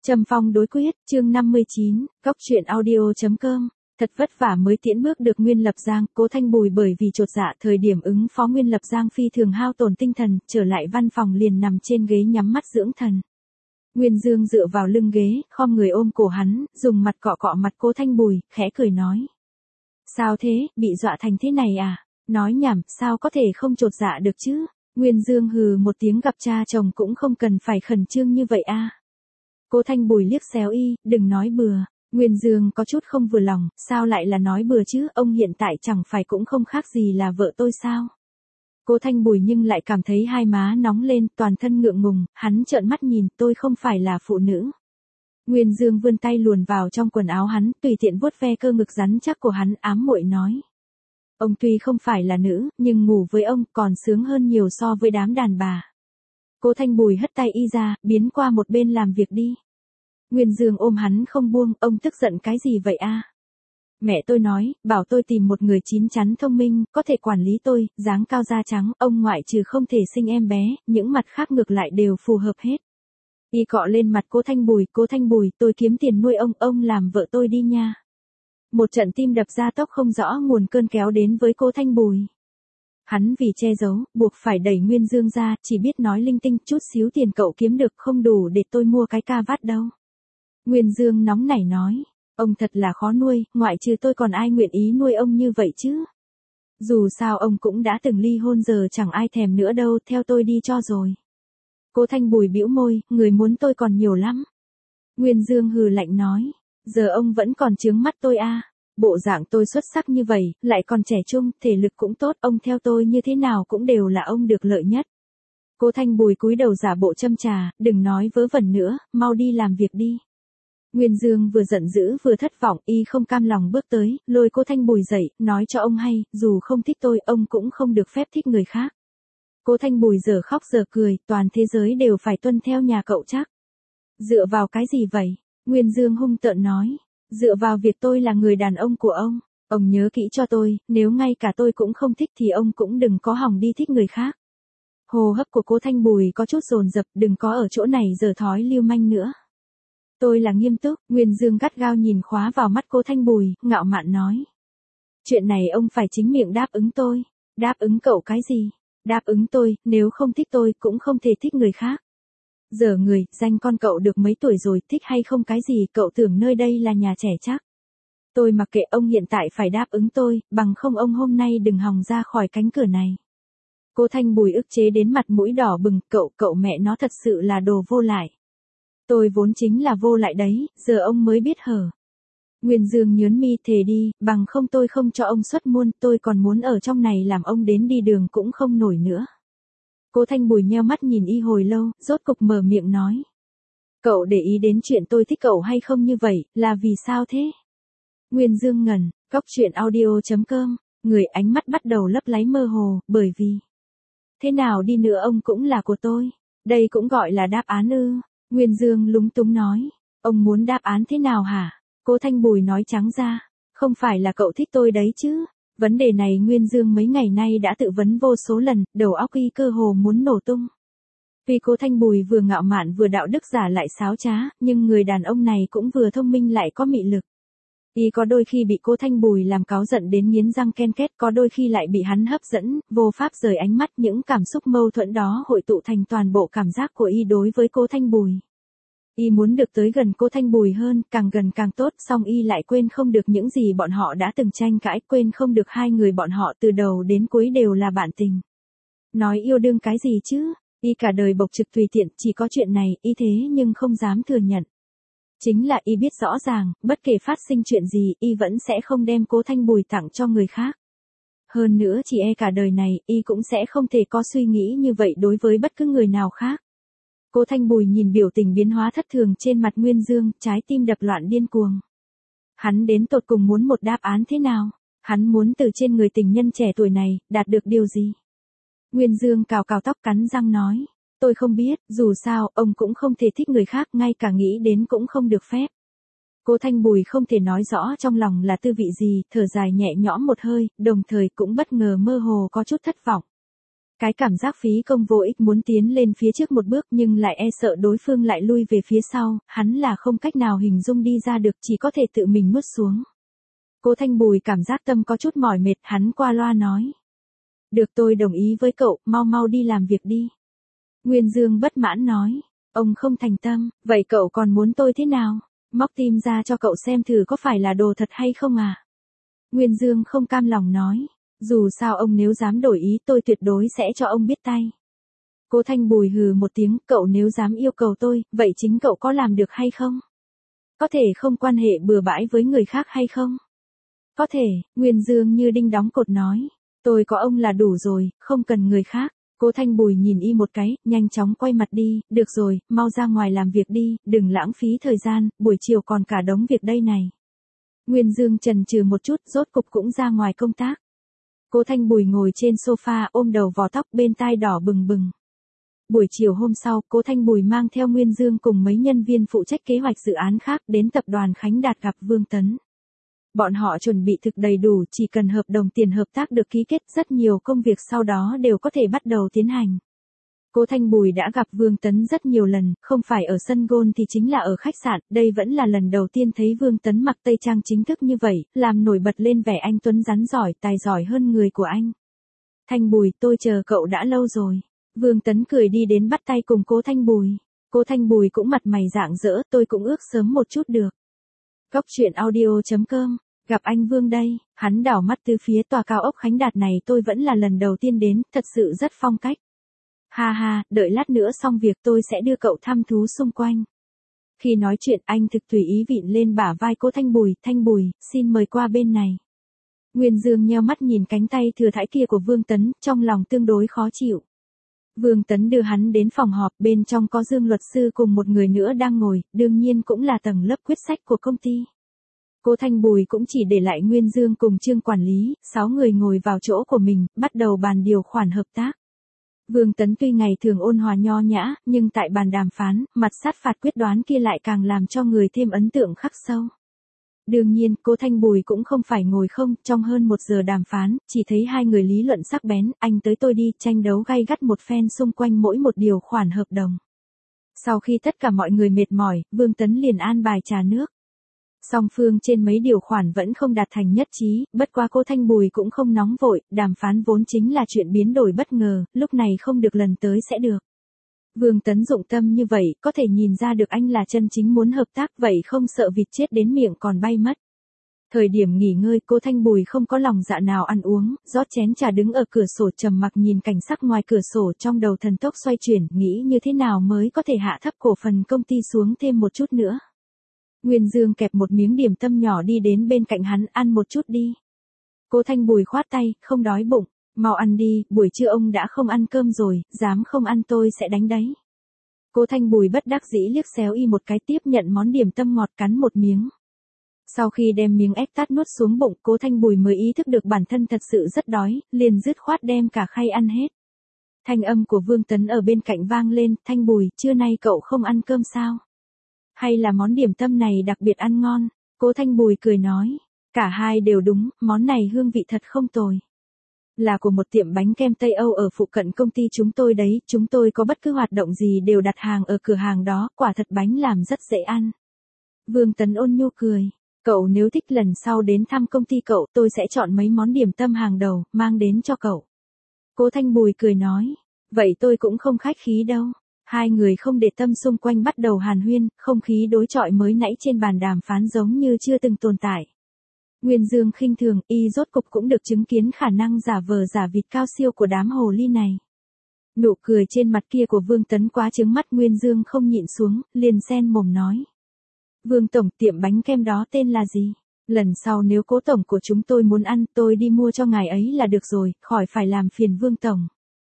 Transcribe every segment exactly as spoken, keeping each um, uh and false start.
Trầm Phong đối quyết, chương năm mươi chín, góc truyện audio.com. Thật vất vả mới tiễn bước được Nguyên Lập Giang, Cố Thanh Bùi bởi vì chột dạ thời điểm ứng phó Nguyên Lập Giang phi thường hao tổn tinh thần, trở lại văn phòng liền nằm trên ghế nhắm mắt dưỡng thần. Nguyên Dương dựa vào lưng ghế, khom người ôm cổ hắn, dùng mặt cọ cọ mặt Cố Thanh Bùi, khẽ cười nói. Sao thế, bị dọa thành thế này à? Nói nhảm, sao có thể không chột dạ được chứ? Nguyên Dương hừ một tiếng, gặp cha chồng cũng không cần phải khẩn trương như vậy a. Cố Thanh Bùi liếc xéo y, đừng nói bừa. Nguyên Dương có chút không vừa lòng, sao lại là nói bừa chứ, ông hiện tại chẳng phải cũng không khác gì là vợ tôi sao? Cố Thanh Bùi nhưng lại cảm thấy hai má nóng lên, toàn thân ngượng ngùng, hắn trợn mắt nhìn, tôi không phải là phụ nữ. Nguyên Dương vươn tay luồn vào trong quần áo hắn, tùy tiện vuốt ve cơ ngực rắn chắc của hắn, ám muội nói. Ông tuy không phải là nữ, nhưng ngủ với ông còn sướng hơn nhiều so với đám đàn bà. Cố Thanh Bùi hất tay y ra, biến qua một bên làm việc đi. Nguyên Dương ôm hắn không buông, ông tức giận cái gì vậy a? Mẹ tôi nói, bảo tôi tìm một người chín chắn thông minh, có thể quản lý tôi, dáng cao da trắng, ông ngoại trừ không thể sinh em bé, những mặt khác ngược lại đều phù hợp hết. Y cọ lên mặt Cố Thanh Bùi, Cố Thanh Bùi, tôi kiếm tiền nuôi ông, ông làm vợ tôi đi nha. Một trận tim đập ra tốc không rõ nguồn cơn kéo đến với Cố Thanh Bùi. Hắn vì che giấu, buộc phải đẩy Nguyên Dương ra, chỉ biết nói linh tinh, chút xíu tiền cậu kiếm được không đủ để tôi mua cái ca vát đâu. Nguyên Dương nóng nảy nói, ông thật là khó nuôi, ngoại trừ tôi còn ai nguyện ý nuôi ông như vậy chứ. Dù sao ông cũng đã từng ly hôn, giờ chẳng ai thèm nữa đâu, theo tôi đi cho rồi. Cố Thanh Bùi bĩu môi, người muốn tôi còn nhiều lắm. Nguyên Dương hừ lạnh nói, giờ ông vẫn còn chướng mắt tôi a. Bộ dạng tôi xuất sắc như vậy, lại còn trẻ trung, thể lực cũng tốt, ông theo tôi như thế nào cũng đều là ông được lợi nhất. Cố Thanh Bùi cúi đầu giả bộ châm trà, đừng nói vớ vẩn nữa, mau đi làm việc đi. Nguyên Dương vừa giận dữ vừa thất vọng, y không cam lòng bước tới, lôi Cố Thanh Bùi dậy, nói cho ông hay, dù không thích tôi, ông cũng không được phép thích người khác. Cố Thanh Bùi giờ khóc giờ cười, toàn thế giới đều phải tuân theo nhà cậu chắc. Dựa vào cái gì vậy? Nguyên Dương hung tợn nói. Dựa vào việc tôi là người đàn ông của ông. Ông nhớ kỹ cho tôi, nếu ngay cả tôi cũng không thích thì ông cũng đừng có hòng đi thích người khác. Hô hấp của Cố Thanh Bùi có chút dồn dập, đừng có ở chỗ này giở thói lưu manh nữa. Tôi là nghiêm túc, Nguyên Dương gắt gao nhìn khóa vào mắt Cố Thanh Bùi, ngạo mạn nói. Chuyện này ông phải chính miệng đáp ứng tôi. Đáp ứng cậu cái gì? Đáp ứng tôi, nếu không thích tôi cũng không thể thích người khác. Giờ người, danh con cậu được mấy tuổi rồi, thích hay không cái gì, cậu tưởng nơi đây là nhà trẻ chắc. Tôi mặc kệ, ông hiện tại phải đáp ứng tôi, bằng không ông hôm nay đừng hòng ra khỏi cánh cửa này. Cố Thanh Bùi ức chế đến mặt mũi đỏ bừng, cậu, cậu mẹ nó thật sự là đồ vô lại. Tôi vốn chính là vô lại đấy, giờ ông mới biết hở. Nguyên Dương nhớn mi, thề đi, bằng không tôi không cho ông xuất môn, tôi còn muốn ở trong này làm ông đến đi đường cũng không nổi nữa. Cố Thanh Bùi nheo mắt nhìn y hồi lâu, rốt cục mở miệng nói. Cậu để ý đến chuyện tôi thích cậu hay không như vậy, là vì sao thế? Nguyên Dương ngẩn, góc truyện audio.com, người ánh mắt bắt đầu lấp láy mơ hồ, bởi vì. Thế nào đi nữa ông cũng là của tôi, đây cũng gọi là đáp án ư? Nguyên Dương lúng túng nói, ông muốn đáp án thế nào hả? Cố Thanh Bùi nói trắng ra, không phải là cậu thích tôi đấy chứ? Vấn đề này Nguyên Dương mấy ngày nay đã tự vấn vô số lần, đầu óc y cơ hồ muốn nổ tung. Vì Cố Thanh Bùi vừa ngạo mạn vừa đạo đức giả lại sáo trá, nhưng người đàn ông này cũng vừa thông minh lại có mị lực. Y có đôi khi bị Cố Thanh Bùi làm cáu giận đến nghiến răng ken két, có đôi khi lại bị hắn hấp dẫn, vô pháp rời ánh mắt, những cảm xúc mâu thuẫn đó hội tụ thành toàn bộ cảm giác của y đối với Cố Thanh Bùi. Y muốn được tới gần Cố Thanh Bùi hơn, càng gần càng tốt, song y lại quên không được những gì bọn họ đã từng tranh cãi, quên không được hai người bọn họ từ đầu đến cuối đều là bạn tình. Nói yêu đương cái gì chứ, y cả đời bộc trực tùy tiện, chỉ có chuyện này, y thế nhưng không dám thừa nhận. Chính là y biết rõ ràng, bất kể phát sinh chuyện gì, y vẫn sẽ không đem Cố Thanh Bùi tặng cho người khác. Hơn nữa chỉ e cả đời này, y cũng sẽ không thể có suy nghĩ như vậy đối với bất cứ người nào khác. Cố Thanh Bùi nhìn biểu tình biến hóa thất thường trên mặt Nguyên Dương, trái tim đập loạn điên cuồng. Hắn đến tột cùng muốn một đáp án thế nào? Hắn muốn từ trên người tình nhân trẻ tuổi này, đạt được điều gì? Nguyên Dương cào cào tóc cắn răng nói. Tôi không biết, dù sao, ông cũng không thể thích người khác, ngay cả nghĩ đến cũng không được phép. Cố Thanh Bùi không thể nói rõ trong lòng là tư vị gì, thở dài nhẹ nhõm một hơi, đồng thời cũng bất ngờ mơ hồ có chút thất vọng. Cái cảm giác phí công vô ích muốn tiến lên phía trước một bước nhưng lại e sợ đối phương lại lui về phía sau, hắn là không cách nào hình dung đi ra được, chỉ có thể tự mình nuốt xuống. Cố Thanh Bùi cảm giác tâm có chút mỏi mệt, hắn qua loa nói. Được, tôi đồng ý với cậu, mau mau đi làm việc đi. Nguyên Dương bất mãn nói. Ông không thành tâm, vậy cậu còn muốn tôi thế nào? Móc tim ra cho cậu xem thử có phải là đồ thật hay không à? Nguyên Dương không cam lòng nói. Dù sao ông nếu dám đổi ý tôi tuyệt đối sẽ cho ông biết tay. Cố Thanh Bùi hừ một tiếng, cậu nếu dám yêu cầu tôi, vậy chính cậu có làm được hay không? Có thể không quan hệ bừa bãi với người khác hay không? Có thể, Nguyên Dương như đinh đóng cột nói. Tôi có ông là đủ rồi, không cần người khác. Cố Thanh Bùi nhìn y một cái, nhanh chóng quay mặt đi, được rồi, mau ra ngoài làm việc đi, đừng lãng phí thời gian, buổi chiều còn cả đống việc đây này. Nguyên Dương chần chừ một chút, rốt cục cũng ra ngoài công tác. Cố Thanh Bùi ngồi trên sofa ôm đầu vò tóc bên tai đỏ bừng bừng. Buổi chiều hôm sau, Cố Thanh Bùi mang theo Nguyên Dương cùng mấy nhân viên phụ trách kế hoạch dự án khác đến tập đoàn Khánh Đạt gặp Vương Tấn. Bọn họ chuẩn bị thực đầy đủ, chỉ cần hợp đồng tiền hợp tác được ký kết, rất nhiều công việc sau đó đều có thể bắt đầu tiến hành. Cố Thanh Bùi đã gặp Vương Tấn rất nhiều lần, không phải ở sân golf thì chính là ở khách sạn, đây vẫn là lần đầu tiên thấy Vương Tấn mặc tây trang chính thức như vậy, làm nổi bật lên vẻ anh tuấn rắn giỏi, tài giỏi hơn người của anh. Thanh Bùi, tôi chờ cậu đã lâu rồi. Vương Tấn cười đi đến bắt tay cùng Cố Thanh Bùi. Cố Thanh Bùi cũng mặt mày rạng rỡ, tôi cũng ước sớm một chút được. Góc truyện audio chấm com, gặp anh Vương đây, hắn đảo mắt từ phía tòa cao ốc Khánh Đạt này, tôi vẫn là lần đầu tiên đến, thật sự rất phong cách. Ha ha, đợi lát nữa xong việc tôi sẽ đưa cậu thăm thú xung quanh. Khi nói chuyện anh thực tùy ý vịn lên bả vai Cố Thanh Bùi, Thanh Bùi, xin mời qua bên này. Nguyên Dương nheo mắt nhìn cánh tay thừa thãi kia của Vương Tấn, trong lòng tương đối khó chịu. Vương Tấn đưa hắn đến phòng họp, bên trong có Dương luật sư cùng một người nữa đang ngồi, đương nhiên cũng là tầng lớp quyết sách của công ty. Cố Thanh Bùi cũng chỉ để lại Nguyên Dương cùng Trương quản lý, sáu người ngồi vào chỗ của mình, bắt đầu bàn điều khoản hợp tác. Vương Tấn tuy ngày thường ôn hòa nho nhã, nhưng tại bàn đàm phán, mặt sát phạt quyết đoán kia lại càng làm cho người thêm ấn tượng khắc sâu. Đương nhiên, Cố Thanh Bùi cũng không phải ngồi không, trong hơn một giờ đàm phán, chỉ thấy hai người lý luận sắc bén, anh tới tôi đi, tranh đấu gay gắt một phen xung quanh mỗi một điều khoản hợp đồng. Sau khi tất cả mọi người mệt mỏi, Vương Tấn liền an bài trà nước. Song phương trên mấy điều khoản vẫn không đạt thành nhất trí, bất quá Cố Thanh Bùi cũng không nóng vội, đàm phán vốn chính là chuyện biến đổi bất ngờ, lúc này không được lần tới sẽ được. Vương Tấn dụng tâm như vậy, có thể nhìn ra được anh là chân chính muốn hợp tác, vậy không sợ vịt chết đến miệng còn bay mất. Thời điểm nghỉ ngơi, Cố Thanh Bùi không có lòng dạ nào ăn uống, rót chén trà đứng ở cửa sổ trầm mặc nhìn cảnh sắc ngoài cửa sổ, trong đầu thần tốc xoay chuyển, nghĩ như thế nào mới có thể hạ thấp cổ phần công ty xuống thêm một chút nữa. Nguyên Dương kẹp một miếng điểm tâm nhỏ đi đến bên cạnh hắn, ăn một chút đi. Cố Thanh Bùi khoát tay, không đói bụng, mau ăn đi, buổi trưa ông đã không ăn cơm rồi, dám không ăn tôi sẽ đánh đấy. Cố Thanh Bùi bất đắc dĩ liếc xéo y một cái, tiếp nhận món điểm tâm ngọt cắn một miếng. Sau khi đem miếng ép tát nuốt xuống bụng, Cố Thanh Bùi mới ý thức được bản thân thật sự rất đói, liền dứt khoát đem cả khay ăn hết. Thanh âm của Vương Tấn ở bên cạnh vang lên, Thanh Bùi, trưa nay cậu không ăn cơm sao? Hay là món điểm tâm này đặc biệt ăn ngon? Cố Thanh Bùi cười nói, cả hai đều đúng, món này hương vị thật không tồi. Là của một tiệm bánh kem Tây Âu ở phụ cận công ty chúng tôi đấy, chúng tôi có bất cứ hoạt động gì đều đặt hàng ở cửa hàng đó, quả thật bánh làm rất dễ ăn. Vương Tấn ôn nhu cười, cậu nếu thích lần sau đến thăm công ty cậu, tôi sẽ chọn mấy món điểm tâm hàng đầu, mang đến cho cậu. Cố Thanh Bùi cười nói, vậy tôi cũng không khách khí đâu. Hai người không để tâm xung quanh bắt đầu hàn huyên, không khí đối chọi mới nãy trên bàn đàm phán giống như chưa từng tồn tại. Nguyên Dương khinh thường, y rốt cục cũng được chứng kiến khả năng giả vờ giả vịt cao siêu của đám hồ ly này. Nụ cười trên mặt kia của Vương Tấn quá trướng mắt, Nguyên Dương không nhịn xuống, liền xen mồm nói. Vương Tổng, tiệm bánh kem đó tên là gì? Lần sau nếu Cố Tổng của chúng tôi muốn ăn, tôi đi mua cho ngài ấy là được rồi, khỏi phải làm phiền Vương Tổng.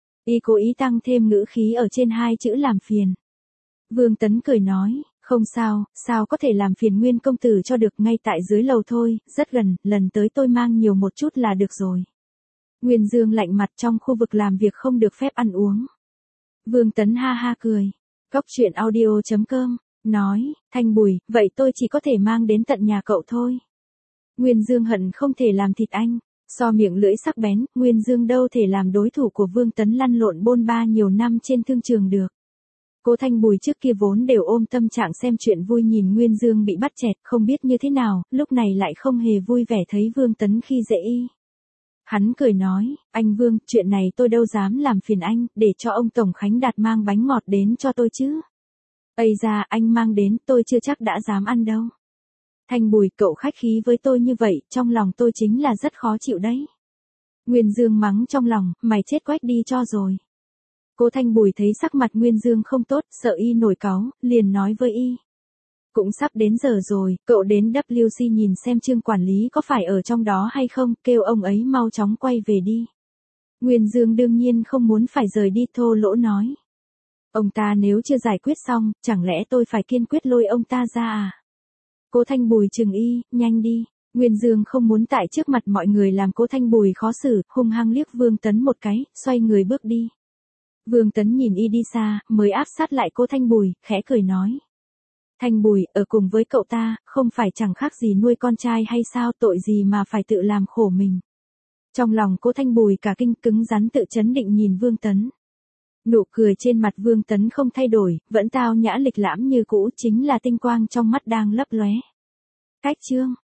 Y cố ý tăng thêm ngữ khí ở trên hai chữ làm phiền. Vương Tấn cười nói, không sao, sao có thể làm phiền Nguyên công tử cho được, ngay tại dưới lầu thôi, rất gần, lần tới tôi mang nhiều một chút là được rồi. Nguyên Dương lạnh mặt, trong khu vực làm việc không được phép ăn uống. Vương Tấn ha ha cười. Góc truyện audio chấm com, nói, Thanh Bùi, vậy tôi chỉ có thể mang đến tận nhà cậu thôi. Nguyên Dương hận không thể làm thịt anh. So miệng lưỡi sắc bén, Nguyên Dương đâu thể làm đối thủ của Vương Tấn lăn lộn bôn ba nhiều năm trên thương trường được. Cố Thanh Bùi trước kia vốn đều ôm tâm trạng xem chuyện vui nhìn Nguyên Dương bị bắt chẹt, không biết như thế nào, lúc này lại không hề vui vẻ thấy Vương Tấn khi dễ y. Hắn cười nói, anh Vương, chuyện này tôi đâu dám làm phiền anh, để cho ông Tổng Khánh Đạt mang bánh ngọt đến cho tôi chứ. Ây da, anh mang đến, tôi chưa chắc đã dám ăn đâu. Thanh Bùi, cậu khách khí với tôi như vậy, trong lòng tôi chính là rất khó chịu đấy. Nguyên Dương mắng trong lòng, mày chết quách đi cho rồi. Cố Thanh Bùi thấy sắc mặt Nguyên Dương không tốt, sợ y nổi cáu, liền nói với y. Cũng sắp đến giờ rồi, cậu đến vê kép xê nhìn xem Trương quản lý có phải ở trong đó hay không, kêu ông ấy mau chóng quay về đi. Nguyên Dương đương nhiên không muốn phải rời đi, thô lỗ nói. Ông ta nếu chưa giải quyết xong, chẳng lẽ tôi phải kiên quyết lôi ông ta ra à? Cố Thanh Bùi chừng y, nhanh đi. Nguyên Dương không muốn tại trước mặt mọi người làm Cố Thanh Bùi khó xử, hung hăng liếc Vương Tấn một cái, xoay người bước đi. Vương Tấn nhìn y đi xa, mới áp sát lại Cố Thanh Bùi, khẽ cười nói. Thanh Bùi, ở cùng với cậu ta, không phải chẳng khác gì nuôi con trai hay sao, tội gì mà phải tự làm khổ mình. Trong lòng Cố Thanh Bùi cả kinh, cứng rắn tự chấn định nhìn Vương Tấn. Nụ cười trên mặt Vương Tấn không thay đổi, vẫn tao nhã lịch lãm như cũ, chính là tinh quang trong mắt đang lấp lóe. Cách chương